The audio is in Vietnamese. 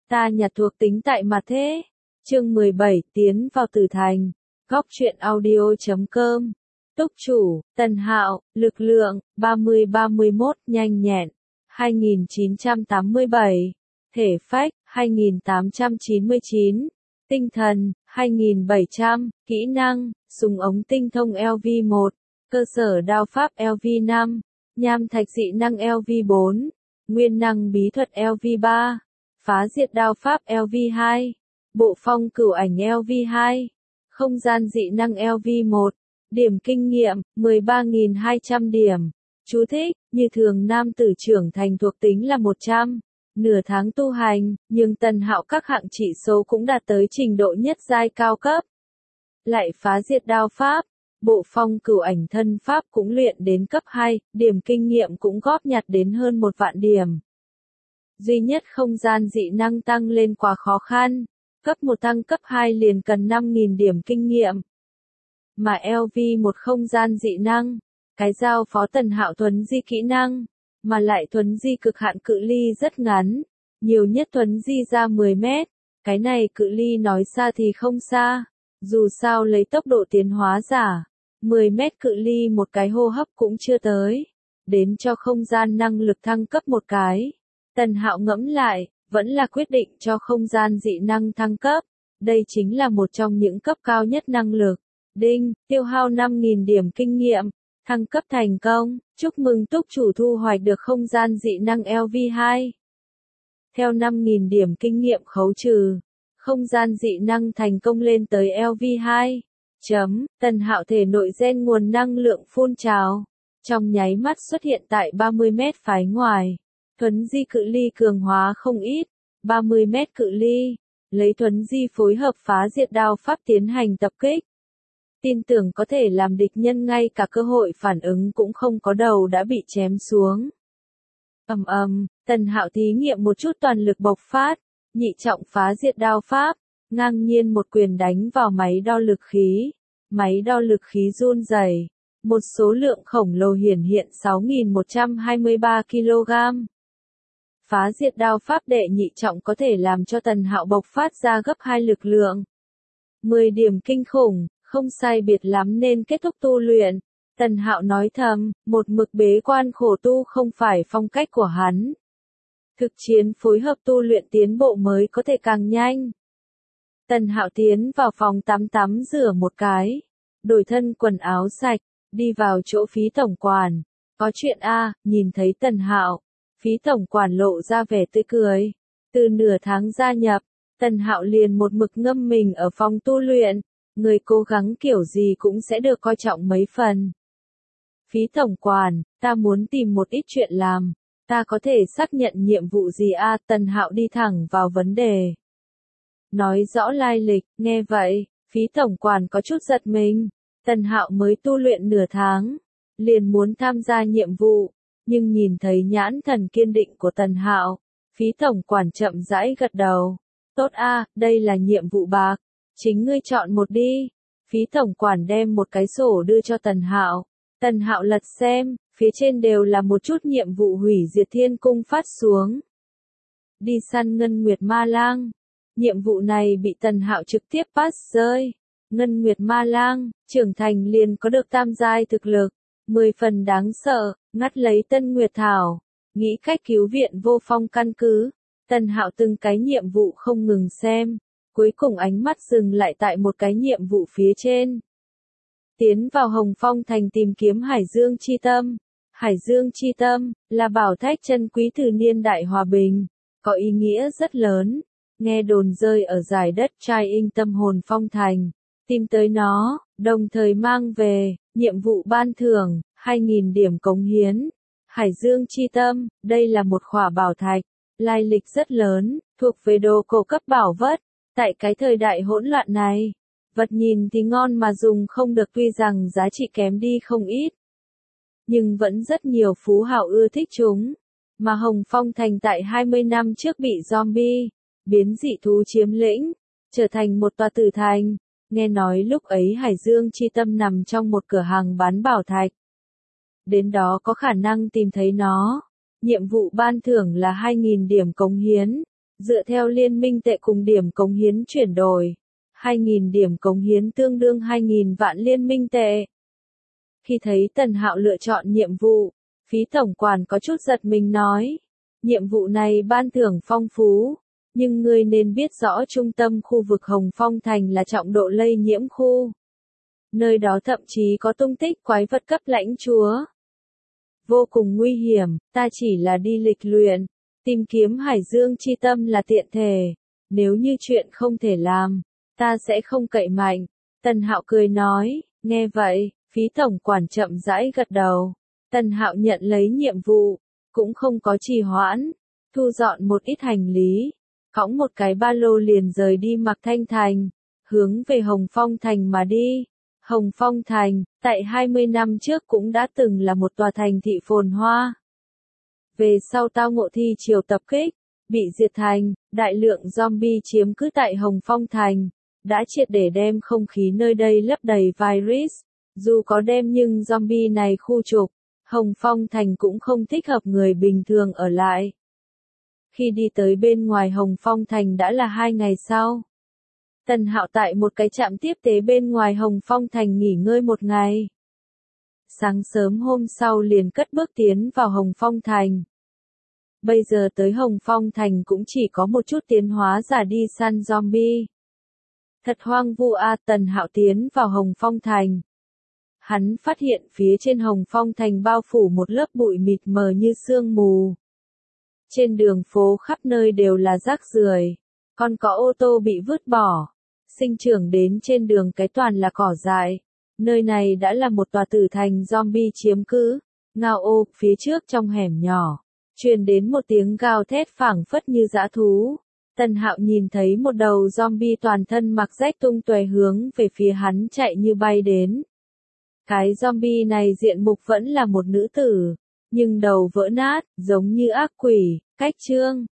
Ta nhặt thuộc tính tại mà thế. Chương 17, tiến vào tử thành. Góc truyện audio.com. Túc chủ, Tần Hạo, lực lượng, 30-31, nhanh nhẹn, 2987. Thể phách, 2899. Tinh thần, 2700. Kỹ năng, súng ống tinh thông LV1. Cơ sở đao pháp LV5. Nham thạch dị năng LV4. Nguyên năng bí thuật LV3. Phá diệt đao pháp LV2. Bộ phong cửu ảnh LV2. Không gian dị năng LV1. Điểm kinh nghiệm, 13.200 điểm. Chú thích, như thường nam tử trưởng thành thuộc tính là 100. Nửa tháng tu hành, nhưng Tần Hạo các hạng chỉ số cũng đạt tới trình độ nhất giai cao cấp. Lại phá diệt đao pháp. Bộ phong cửu ảnh thân pháp cũng luyện đến cấp 2, điểm kinh nghiệm cũng góp nhặt đến hơn 1 vạn điểm. Duy nhất không gian dị năng tăng lên quá khó khăn. Cấp 1 tăng cấp 2 liền cần 5.000 điểm kinh nghiệm. Mà LV1 không gian dị năng, cái giao phó Tần Hạo thuấn di kỹ năng, mà lại thuấn di cực hạn cự ly rất ngắn, nhiều nhất thuấn di ra 10 mét, cái này cự ly nói xa thì không xa, dù sao lấy tốc độ tiến hóa giả, 10 mét cự ly một cái hô hấp cũng chưa tới, đến cho không gian năng lực thăng cấp một cái. Tần Hạo ngẫm lại, vẫn là quyết định cho không gian dị năng thăng cấp, đây chính là một trong những cấp cao nhất năng lực. Đinh, tiêu hao 5.000 điểm kinh nghiệm, thăng cấp thành công, chúc mừng túc chủ thu hoạch được không gian dị năng LV2. Theo 5.000 điểm kinh nghiệm khấu trừ, không gian dị năng thành công lên tới LV2. Tần Hạo thể nội gen nguồn năng lượng phun trào, trong nháy mắt xuất hiện tại 30 mét phái ngoài, thuấn di cự ly cường hóa không ít, 30 mét cự ly, lấy thuấn di phối hợp phá diệt đao pháp tiến hành tập kích. Tin tưởng có thể làm địch nhân ngay cả cơ hội phản ứng cũng không có đầu đã bị chém xuống. Tần Hạo thí nghiệm một chút toàn lực bộc phát, nhị trọng phá diệt đao pháp, ngang nhiên một quyền đánh vào máy đo lực khí. Máy đo lực khí run rẩy, một số lượng khổng lồ hiển hiện 6.123 kg. Phá diệt đao pháp đệ nhị trọng có thể làm cho Tần Hạo bộc phát ra gấp 2 lực lượng. 10 điểm kinh khủng. Không sai biệt lắm nên kết thúc tu luyện. Tần Hạo nói thầm, một mực bế quan khổ tu không phải phong cách của hắn. Thực chiến phối hợp tu luyện tiến bộ mới có thể càng nhanh. Tần Hạo tiến vào phòng tắm rửa một cái, đổi thân quần áo sạch, đi vào chỗ phí tổng quản. Có chuyện a, nhìn thấy Tần Hạo, phí tổng quản lộ ra vẻ tươi cười. Từ nửa tháng gia nhập, Tần Hạo liền một mực ngâm mình ở phòng tu luyện. Người cố gắng kiểu gì cũng sẽ được coi trọng mấy phần. Phí tổng quản, ta muốn tìm một ít chuyện làm, ta có thể xác nhận nhiệm vụ gì a? Tần Hạo đi thẳng vào vấn đề. Nói rõ lai lịch, nghe vậy, phí tổng quản có chút giật mình. Tần Hạo mới tu luyện nửa tháng, liền muốn tham gia nhiệm vụ, nhưng nhìn thấy nhãn thần kiên định của Tần Hạo, phí tổng quản chậm rãi gật đầu. Tốt a, đây là nhiệm vụ bạc. Chính ngươi chọn một đi. Phí tổng quản đem một cái sổ đưa cho Tần Hạo. Tần Hạo lật xem, phía trên đều là một chút nhiệm vụ hủy diệt thiên cung phát xuống. Đi săn Ngân Nguyệt Ma Lang. Nhiệm vụ này bị Tần Hạo trực tiếp pass rơi. Ngân Nguyệt Ma Lang, trưởng thành liền có được tam giai thực lực. 10 phần đáng sợ, ngắt lấy Tân Nguyệt Thảo. Nghĩ cách cứu viện vô phong căn cứ. Tần Hạo từng cái nhiệm vụ không ngừng xem. Cuối cùng ánh mắt dừng lại tại một cái nhiệm vụ phía trên. Tiến vào Hồng Phong thành tìm kiếm Hải Dương Chi Tâm. Hải Dương Chi Tâm là bảo thạch chân quý từ niên đại hòa bình, có ý nghĩa rất lớn. Nghe đồn rơi ở giải đất Trai In Tâm Hồn Phong thành, tìm tới nó, đồng thời mang về nhiệm vụ ban thưởng 2.000 điểm cống hiến. Hải Dương Chi Tâm, đây là một khỏa bảo thạch, lai lịch rất lớn, thuộc về đồ cổ cấp bảo vật. Tại cái thời đại hỗn loạn này, vật nhìn thì ngon mà dùng không được, tuy rằng giá trị kém đi không ít, nhưng vẫn rất nhiều phú hào ưa thích chúng. Mà Hồng Phong thành tại 20 năm trước bị zombie, biến dị thú chiếm lĩnh, trở thành một tòa tử thành. Nghe nói lúc ấy Hải Dương Chi Tâm nằm trong một cửa hàng bán bảo thạch. Đến đó có khả năng tìm thấy nó. Nhiệm vụ ban thưởng là 2.000 điểm cống hiến. Dựa theo liên minh tệ cùng điểm cống hiến chuyển đổi, 2.000 điểm cống hiến tương đương 2.000 vạn liên minh tệ. Khi thấy Tần Hạo lựa chọn nhiệm vụ, phí tổng quản có chút giật mình nói, nhiệm vụ này ban thưởng phong phú, nhưng ngươi nên biết rõ trung tâm khu vực Hồng Phong Thành là trọng độ lây nhiễm khu. Nơi đó thậm chí có tung tích quái vật cấp lãnh chúa. Vô cùng nguy hiểm, ta chỉ là đi lịch luyện, tìm kiếm Hải Dương chi tâm là tiện thể, nếu như chuyện không thể làm, ta sẽ không cậy mạnh. Tần Hạo cười nói, nghe vậy, phí tổng quản chậm rãi gật đầu. Tần Hạo nhận lấy nhiệm vụ, cũng không có trì hoãn, thu dọn một ít hành lý, cõng một cái ba lô liền rời đi Mạc Thanh Thành, hướng về Hồng Phong Thành mà đi. Hồng Phong Thành, tại 20 năm trước cũng đã từng là một tòa thành thị phồn hoa. Về sau tao ngộ thi triều tập kích, bị diệt thành, đại lượng zombie chiếm cứ tại Hồng Phong Thành, đã triệt để đem không khí nơi đây lấp đầy virus. Dù có đem nhưng zombie này khu trục, Hồng Phong Thành cũng không thích hợp người bình thường ở lại. Khi đi tới bên ngoài Hồng Phong Thành đã là 2 ngày sau. Tần Hạo tại một cái trạm tiếp tế bên ngoài Hồng Phong Thành nghỉ ngơi một ngày. Sáng sớm hôm sau liền cất bước tiến vào Hồng Phong Thành. Bây giờ tới Hồng Phong Thành cũng chỉ có một chút tiến hóa giả đi săn zombie. Thật hoang vu a. Tần Hạo tiến vào Hồng Phong Thành. Hắn phát hiện phía trên Hồng Phong Thành bao phủ một lớp bụi mịt mờ như sương mù. Trên đường phố khắp nơi đều là rác rưởi, còn có ô tô bị vứt bỏ. Sinh trưởng đến trên đường cái toàn là cỏ dại. Nơi này đã là một tòa tử thành zombie chiếm cứ. Ngao ô, phía trước trong hẻm nhỏ, truyền đến một tiếng gào thét phảng phất như dã thú. Tần Hạo nhìn thấy một đầu zombie toàn thân mặc rách tung tóe hướng về phía hắn chạy như bay đến. Cái zombie này diện mục vẫn là một nữ tử, nhưng đầu vỡ nát, giống như ác quỷ. Cách chương